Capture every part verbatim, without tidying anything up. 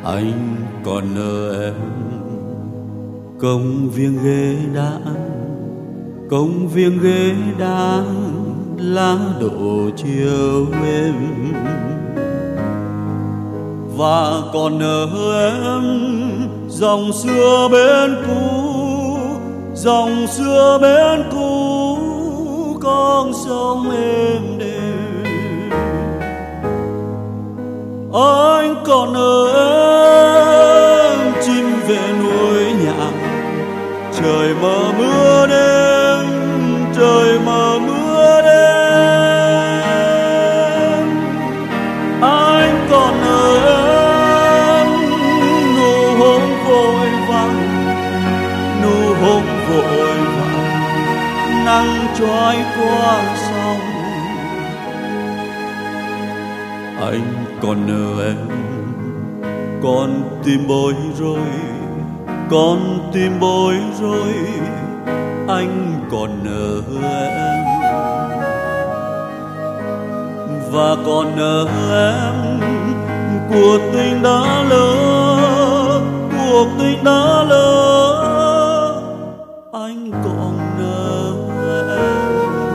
Anh còn nợ em công viên ghế đá, công viên ghế đá lá đổ chiều êm, và còn nợ em dòng xưa bên cũ, dòng xưa bên cũ con sông êm đềm. Anh còn nợ em chim về núi nhạn, trời mờ mưa đêm, trời mờ mưa đêm. Anh còn nợ em nụ hôn vội vàng, nụ hôn vội vàng nắng trói qua sông. Anh còn nợ em con tim bối rối, con tim bối rối, anh còn nợ em, và còn nợ em cuộc tình đã lỡ, cuộc tình đã lỡ, anh còn nợ em.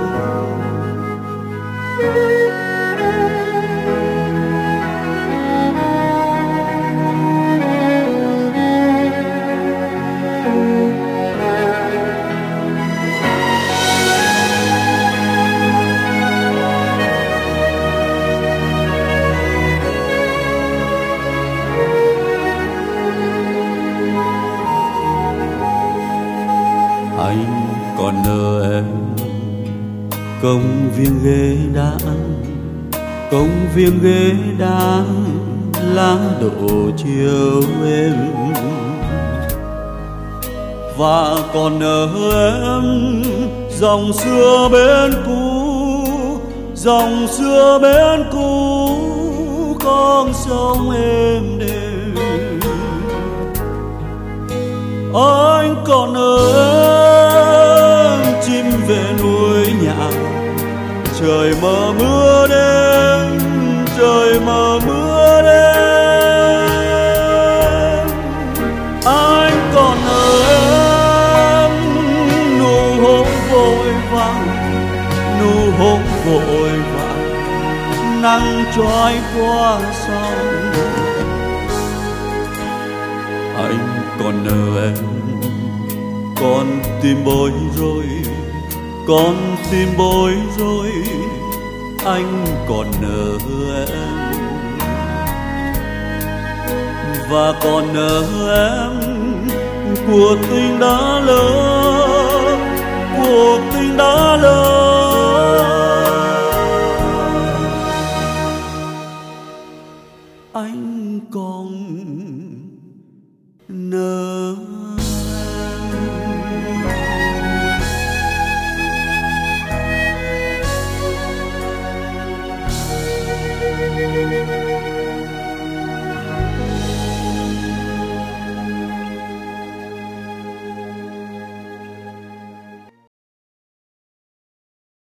Anh còn nợ em công viên ghế đá, công viên ghế đá lá đổ chiều êm, và còn nợ em dòng xưa bên cũ, dòng xưa bên cũ con sông êm đềm. Anh còn nợ em chim về núi nhạn, trời mờ mưa đêm, trời mờ mưa đêm. Anh còn nợ em nụ hôn vội vàng, nụ hôn vội vàng nắng trói qua sông. Anh còn nợ em con tim bối rối, con tim bối rối, anh còn nợ em, và còn nợ em cuộc tình đã lỡ, cuộc tình đã lỡ.